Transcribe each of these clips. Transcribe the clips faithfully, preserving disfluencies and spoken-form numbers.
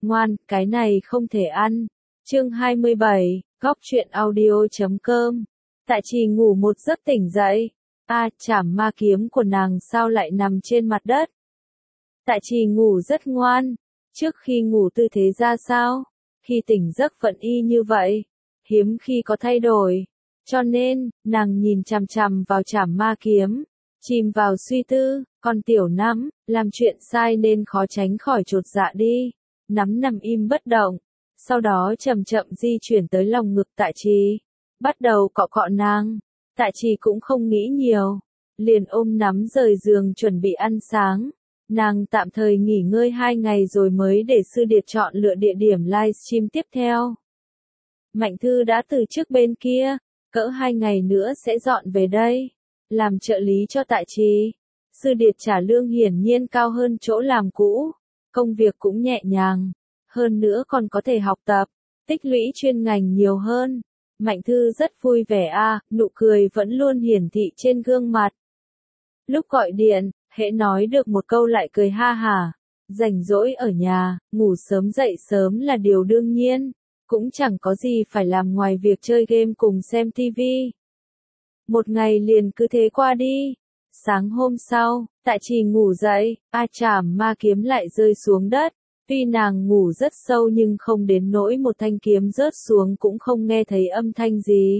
Ngoan, cái này không thể ăn. Chương hai mươi bảy, góc truyện audio chấm com. Tại Trì ngủ một giấc tỉnh dậy. A, chảm ma kiếm của nàng sao lại nằm trên mặt đất? Tại Trì ngủ rất ngoan. Trước khi ngủ tư thế ra sao? Khi tỉnh giấc vẫn y như vậy. Hiếm khi có thay đổi. Cho nên, nàng nhìn chằm chằm vào chảm ma kiếm. Chìm vào suy tư, con tiểu nắm, làm chuyện sai nên khó tránh khỏi chột dạ đi. Nắm nằm im bất động. Sau đó chậm chậm di chuyển tới lòng ngực Tại Trì. Bắt đầu cọ cọ nàng. Tại Trì cũng không nghĩ nhiều. Liền ôm nắm rời giường chuẩn bị ăn sáng. Nàng tạm thời nghỉ ngơi hai ngày rồi mới để Sư Điệt chọn lựa địa điểm livestream tiếp theo. Mạnh Thư đã từ trước bên kia, cỡ hai ngày nữa sẽ dọn về đây, làm trợ lý cho Tại Trì. Sư Điệt trả lương hiển nhiên cao hơn chỗ làm cũ, công việc cũng nhẹ nhàng, hơn nữa còn có thể học tập, tích lũy chuyên ngành nhiều hơn. Mạnh Thư rất vui vẻ a, à, nụ cười vẫn luôn hiển thị trên gương mặt. Lúc gọi điện, hễ nói được một câu lại cười ha hả. Rảnh rỗi ở nhà, ngủ sớm dậy sớm là điều đương nhiên, cũng chẳng có gì phải làm ngoài việc chơi game cùng xem tivi. Một ngày liền cứ thế qua đi. Sáng hôm sau, Tại Trì ngủ dậy, a chảm ma kiếm lại rơi xuống đất. Tuy nàng ngủ rất sâu nhưng không đến nỗi một thanh kiếm rớt xuống cũng không nghe thấy âm thanh gì.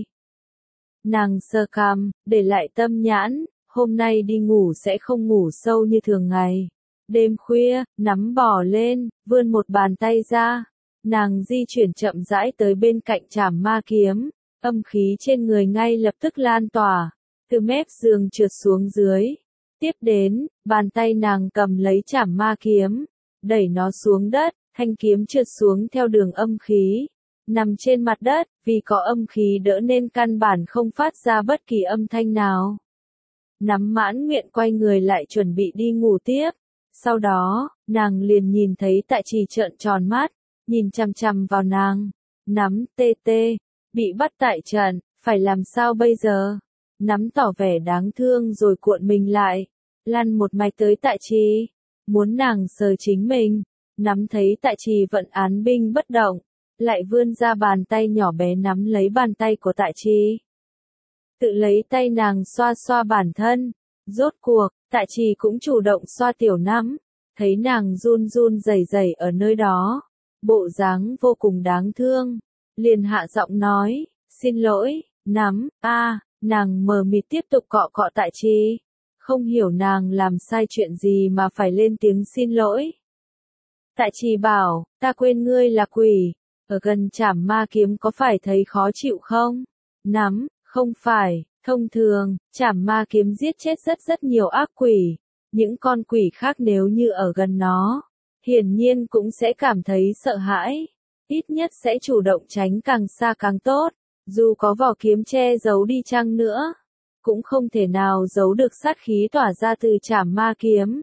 Nàng sờ cằm, để lại tâm nhãn, hôm nay đi ngủ sẽ không ngủ sâu như thường ngày. Đêm khuya, nắm bò lên, vươn một bàn tay ra. Nàng di chuyển chậm rãi tới bên cạnh chảm ma kiếm, âm khí trên người ngay lập tức lan tỏa, từ mép giường trượt xuống dưới. Tiếp đến, bàn tay nàng cầm lấy chảm ma kiếm, đẩy nó xuống đất, thanh kiếm trượt xuống theo đường âm khí, nằm trên mặt đất, vì có âm khí đỡ nên căn bản không phát ra bất kỳ âm thanh nào. Nắm mãn nguyện quay người lại chuẩn bị đi ngủ tiếp, sau đó, nàng liền nhìn thấy Tại Trì trợn tròn mắt, nhìn chằm chằm vào nàng. Nắm tê tê, bị bắt tại trận, phải làm sao bây giờ? Nắm tỏ vẻ đáng thương rồi cuộn mình lại, lăn một mạch tới Tại Trì, muốn nàng sờ chính mình. Nắm thấy Tại Trì vẫn án binh bất động, lại vươn ra bàn tay nhỏ bé nắm lấy bàn tay của Tại Trì. Tự lấy tay nàng xoa xoa bản thân, rốt cuộc, Tại Trì cũng chủ động xoa tiểu nắm, thấy nàng run run rẩy rẩy ở nơi đó, bộ dáng vô cùng đáng thương, liền hạ giọng nói, xin lỗi, nắm, a, à, nàng mờ mịt tiếp tục cọ cọ Tại Trì, không hiểu nàng làm sai chuyện gì mà phải lên tiếng xin lỗi. Tại Trì bảo, ta quên ngươi là quỷ, ở gần chảm ma kiếm có phải thấy khó chịu không? Nắm, không phải, thông thường, chảm ma kiếm giết chết rất rất nhiều ác quỷ, những con quỷ khác nếu như ở gần nó, hiển nhiên cũng sẽ cảm thấy sợ hãi, ít nhất sẽ chủ động tránh càng xa càng tốt, dù có vỏ kiếm che giấu đi chăng nữa, cũng không thể nào giấu được sát khí tỏa ra từ chảm ma kiếm.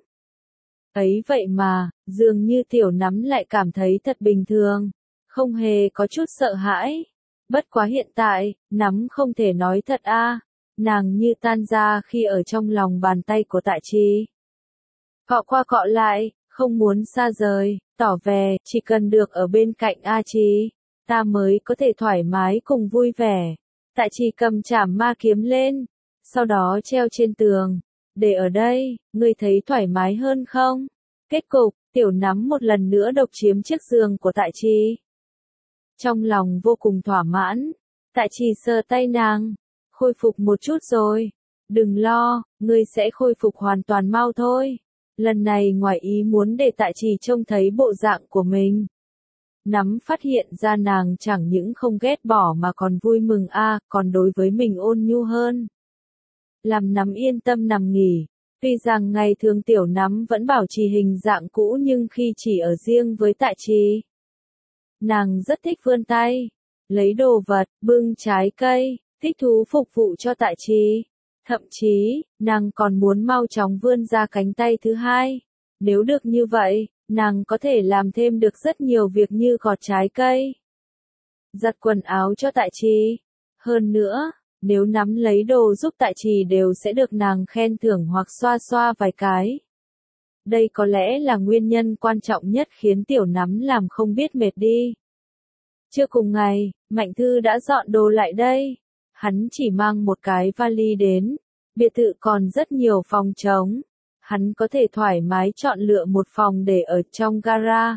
Ấy vậy mà, dường như tiểu nắm lại cảm thấy thật bình thường, không hề có chút sợ hãi. Bất quá hiện tại, nắm không thể nói thật a, à, nàng như tan ra khi ở trong lòng bàn tay của Tại Trì. Cọ qua cọ lại, không muốn xa rời, tỏ vẻ, chỉ cần được ở bên cạnh A Trì, ta mới có thể thoải mái cùng vui vẻ. Tại Trì cầm chảm ma kiếm lên, sau đó treo trên tường, để ở đây, ngươi thấy thoải mái hơn không? Kết cục, tiểu nắm một lần nữa độc chiếm chiếc giường của Tại Trì. Trong lòng vô cùng thỏa mãn, Tại Trì sờ tay nàng, khôi phục một chút rồi, đừng lo, ngươi sẽ khôi phục hoàn toàn mau thôi. Lần này ngoài ý muốn để Tại Trì trông thấy bộ dạng của mình. Nắm phát hiện ra nàng chẳng những không ghét bỏ mà còn vui mừng a, à, còn đối với mình ôn nhu hơn. Làm nắm yên tâm nằm nghỉ, tuy rằng ngày thường tiểu nắm vẫn bảo trì hình dạng cũ nhưng khi chỉ ở riêng với Tại Trì, nàng rất thích vươn tay, lấy đồ vật, bưng trái cây, thích thú phục vụ cho Tại Trì. Thậm chí, nàng còn muốn mau chóng vươn ra cánh tay thứ hai. Nếu được như vậy, nàng có thể làm thêm được rất nhiều việc như gọt trái cây, giặt quần áo cho Tại Trì. Hơn nữa, nếu nắm lấy đồ giúp Tại Trì đều sẽ được nàng khen thưởng hoặc xoa xoa vài cái. Đây có lẽ là nguyên nhân quan trọng nhất khiến tiểu nắm làm không biết mệt đi. Chưa cùng ngày, Mạnh Thư đã dọn đồ lại đây. Hắn chỉ mang một cái vali đến. Biệt thự còn rất nhiều phòng trống. Hắn có thể thoải mái chọn lựa một phòng để ở trong gara.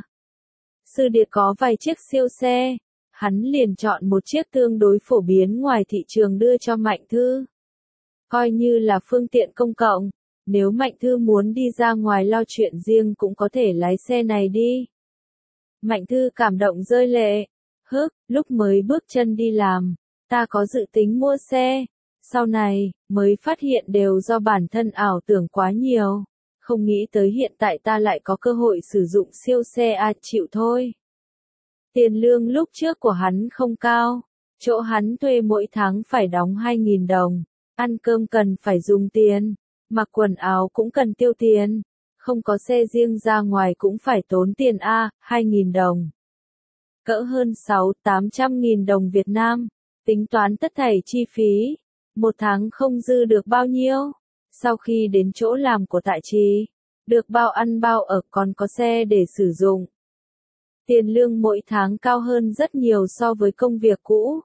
Sư Điệt có vài chiếc siêu xe. Hắn liền chọn một chiếc tương đối phổ biến ngoài thị trường đưa cho Mạnh Thư. Coi như là phương tiện công cộng. Nếu Mạnh Thư muốn đi ra ngoài lo chuyện riêng cũng có thể lái xe này đi. Mạnh Thư cảm động rơi lệ. Hức, lúc mới bước chân đi làm, ta có dự tính mua xe. Sau này, mới phát hiện đều do bản thân ảo tưởng quá nhiều. Không nghĩ tới hiện tại ta lại có cơ hội sử dụng siêu xe à chịu thôi. Tiền lương lúc trước của hắn không cao. Chỗ hắn thuê mỗi tháng phải đóng hai nghìn đồng. Ăn cơm cần phải dùng tiền. Mặc quần áo cũng cần tiêu tiền. Không có xe riêng ra ngoài cũng phải tốn tiền a à, hai nghìn đồng. Cỡ hơn sáu tám trăm nghìn đồng Việt Nam. Tính toán tất thảy chi phí. Một tháng không dư được bao nhiêu. Sau khi đến chỗ làm của Tại Trì, được bao ăn bao ở còn có xe để sử dụng. Tiền lương mỗi tháng cao hơn rất nhiều so với công việc cũ.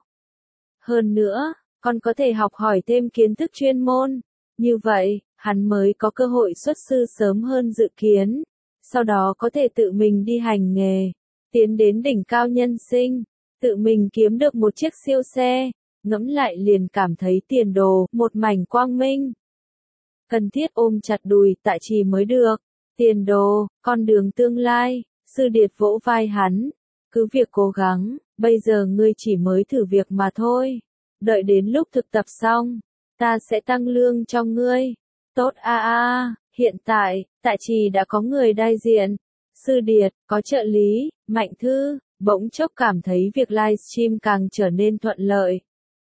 Hơn nữa, còn có thể học hỏi thêm kiến thức chuyên môn. Như vậy, hắn mới có cơ hội xuất sư sớm hơn dự kiến. Sau đó có thể tự mình đi hành nghề. Tiến đến đỉnh cao nhân sinh. Tự mình kiếm được một chiếc siêu xe. Ngẫm lại liền cảm thấy tiền đồ, một mảnh quang minh. Cần thiết ôm chặt đùi Tại Trì mới được. Tiền đồ, con đường tương lai. Sư Điệt vỗ vai hắn. Cứ việc cố gắng, bây giờ ngươi chỉ mới thử việc mà thôi. Đợi đến lúc thực tập xong, ta sẽ tăng lương cho ngươi. Tốt a a, hiện tại, Tại Trì đã có người đại diện. Sư Điệt, có trợ lý, Mạnh Thư, bỗng chốc cảm thấy việc livestream càng trở nên thuận lợi.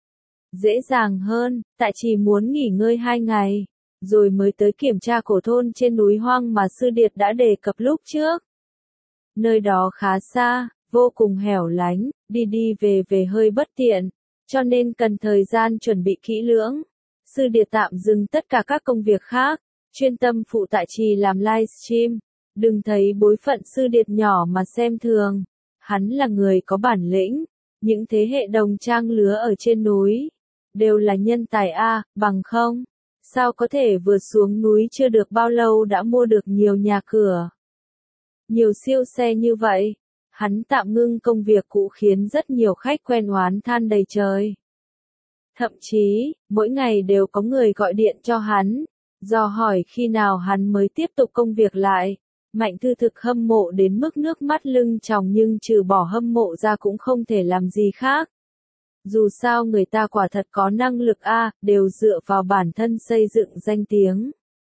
Dễ dàng hơn, Tại Trì muốn nghỉ ngơi hai ngày, rồi mới tới kiểm tra cổ thôn trên núi hoang mà Sư Điệt đã đề cập lúc trước. Nơi đó khá xa, vô cùng hẻo lánh, đi đi về về hơi bất tiện, cho nên cần thời gian chuẩn bị kỹ lưỡng. Sư Điệt tạm dừng tất cả các công việc khác, chuyên tâm phụ Tại Trì làm livestream. Đừng thấy bối phận Sư Điệt nhỏ mà xem thường. Hắn là người có bản lĩnh. Những thế hệ đồng trang lứa ở trên núi đều là nhân tài a, bằng không, sao có thể vừa xuống núi chưa được bao lâu đã mua được nhiều nhà cửa, nhiều siêu xe như vậy. Hắn tạm ngưng công việc cũ khiến rất nhiều khách quen oán than đầy trời. Thậm chí, mỗi ngày đều có người gọi điện cho hắn, dò hỏi khi nào hắn mới tiếp tục công việc lại. Mạnh Thư thực hâm mộ đến mức nước mắt lưng tròng nhưng trừ bỏ hâm mộ ra cũng không thể làm gì khác. Dù sao người ta quả thật có năng lực a, đều dựa vào bản thân xây dựng danh tiếng.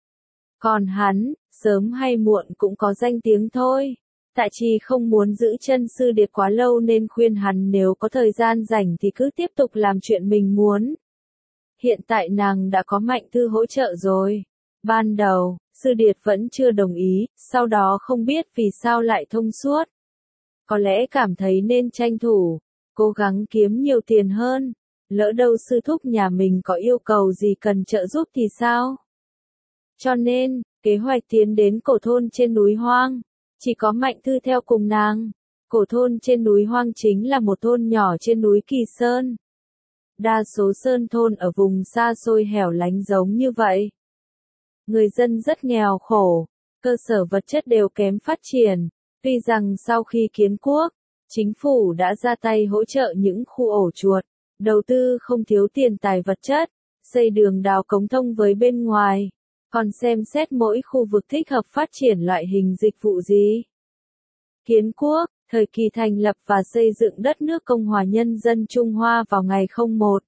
Còn hắn, sớm hay muộn cũng có danh tiếng thôi. Tại Trì không muốn giữ chân Sư Điệt quá lâu nên khuyên hắn nếu có thời gian rảnh thì cứ tiếp tục làm chuyện mình muốn. Hiện tại nàng đã có Mạnh Thư hỗ trợ rồi. Ban đầu, Sư Điệt vẫn chưa đồng ý, sau đó không biết vì sao lại thông suốt. Có lẽ cảm thấy nên tranh thủ, cố gắng kiếm nhiều tiền hơn. Lỡ đâu sư thúc nhà mình có yêu cầu gì cần trợ giúp thì sao? Cho nên, kế hoạch tiến đến cổ thôn trên núi hoang, chỉ có Mạnh Thư theo cùng nàng. Cổ thôn trên núi hoang chính là một thôn nhỏ trên núi Kỳ Sơn. Đa số sơn thôn ở vùng xa xôi hẻo lánh giống như vậy. Người dân rất nghèo khổ, cơ sở vật chất đều kém phát triển. Tuy rằng sau khi kiến quốc, chính phủ đã ra tay hỗ trợ những khu ổ chuột, đầu tư không thiếu tiền tài vật chất, xây đường đào cống thông với bên ngoài, còn xem xét mỗi khu vực thích hợp phát triển loại hình dịch vụ gì. Kiến quốc, thời kỳ thành lập và xây dựng đất nước Cộng hòa Nhân dân Trung Hoa vào ngày không một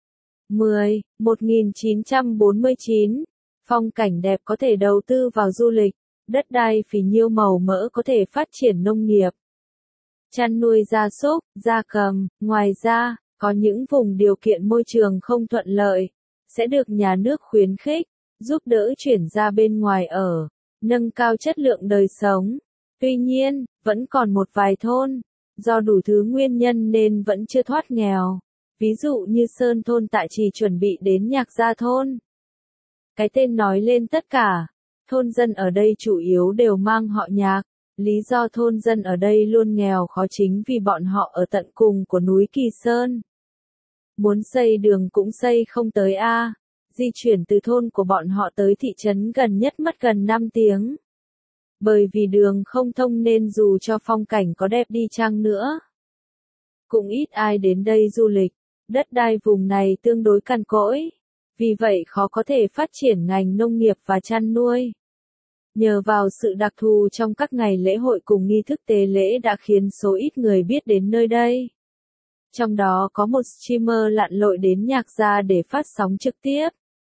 mười một nghìn chín trăm bốn mươi chín. Phong cảnh đẹp có thể đầu tư vào du lịch, đất đai phì nhiêu màu mỡ có thể phát triển nông nghiệp, chăn nuôi gia súc, gia cầm. Ngoài ra, có những vùng điều kiện môi trường không thuận lợi, sẽ được nhà nước khuyến khích, giúp đỡ chuyển ra bên ngoài ở, nâng cao chất lượng đời sống. Tuy nhiên, vẫn còn một vài thôn, do đủ thứ nguyên nhân nên vẫn chưa thoát nghèo. Ví dụ như Sơn thôn Tại Trì chuẩn bị đến Nhạc Gia thôn. Cái tên nói lên tất cả. Thôn dân ở đây chủ yếu đều mang họ Nhạc. Lý do thôn dân ở đây luôn nghèo khó chính vì bọn họ ở tận cùng của núi Kỳ Sơn. Muốn xây đường cũng xây không tới a. Di chuyển từ thôn của bọn họ tới thị trấn gần nhất mất gần năm tiếng. Bởi vì đường không thông nên dù cho phong cảnh có đẹp đi chăng nữa, cũng ít ai đến đây du lịch. Đất đai vùng này tương đối cằn cỗi, vì vậy khó có thể phát triển ngành nông nghiệp và chăn nuôi. Nhờ vào sự đặc thù trong các ngày lễ hội cùng nghi thức tế lễ đã khiến số ít người biết đến nơi đây. Trong đó có một streamer lặn lội đến Nhạc Gia để phát sóng trực tiếp.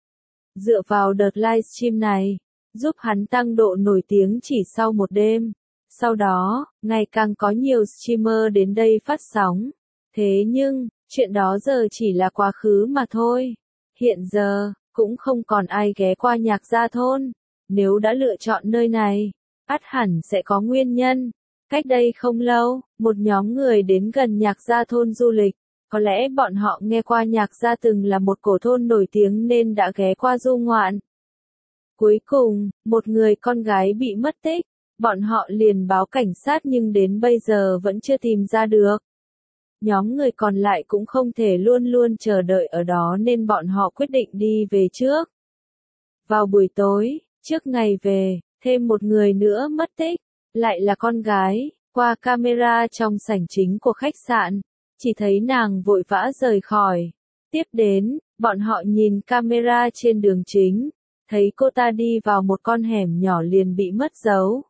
Dựa vào đợt livestream này, giúp hắn tăng độ nổi tiếng chỉ sau một đêm. Sau đó, ngày càng có nhiều streamer đến đây phát sóng. Thế nhưng, chuyện đó giờ chỉ là quá khứ mà thôi. Hiện giờ, cũng không còn ai ghé qua Nhạc Gia thôn. Nếu đã lựa chọn nơi này, ắt hẳn sẽ có nguyên nhân. Cách đây không lâu, một nhóm người đến gần Nhạc Gia thôn du lịch. Có lẽ bọn họ nghe qua Nhạc Gia từng là một cổ thôn nổi tiếng nên đã ghé qua du ngoạn. Cuối cùng, một người con gái bị mất tích. Bọn họ liền báo cảnh sát nhưng đến bây giờ vẫn chưa tìm ra được. Nhóm người còn lại cũng không thể luôn luôn chờ đợi ở đó nên bọn họ quyết định đi về trước. Vào buổi tối, trước ngày về, thêm một người nữa mất tích, lại là con gái. Qua camera trong sảnh chính của khách sạn, chỉ thấy nàng vội vã rời khỏi. Tiếp đến, bọn họ nhìn camera trên đường chính, thấy cô ta đi vào một con hẻm nhỏ liền bị mất dấu.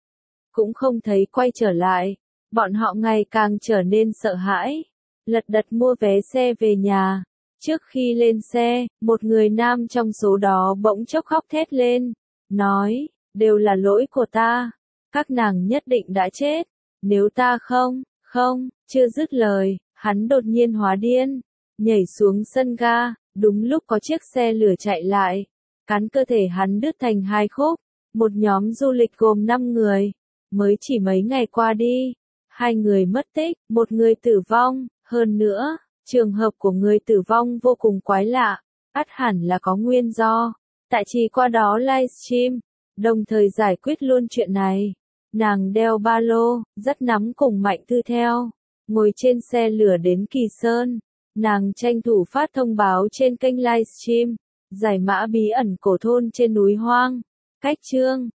Cũng không thấy quay trở lại, bọn họ ngày càng trở nên sợ hãi, lật đật mua vé xe về nhà. Trước khi lên xe, một người nam trong số đó bỗng chốc khóc thét lên, nói, đều là lỗi của ta, các nàng nhất định đã chết, nếu ta không, không, chưa dứt lời, hắn đột nhiên hóa điên, nhảy xuống sân ga, đúng lúc có chiếc xe lửa chạy lại, cán cơ thể hắn đứt thành hai khúc, một nhóm du lịch gồm năm người, mới chỉ mấy ngày qua đi, hai người mất tích, một người tử vong, hơn nữa, trường hợp của người tử vong vô cùng quái lạ, ắt hẳn là có nguyên do. Tại Trì qua đó livestream, đồng thời giải quyết luôn chuyện này. Nàng đeo ba lô, rất nắm cùng Mạnh Thư theo, ngồi trên xe lửa đến Kỳ Sơn. Nàng tranh thủ phát thông báo trên kênh livestream, giải mã bí ẩn cổ thôn trên núi hoang. Cách chương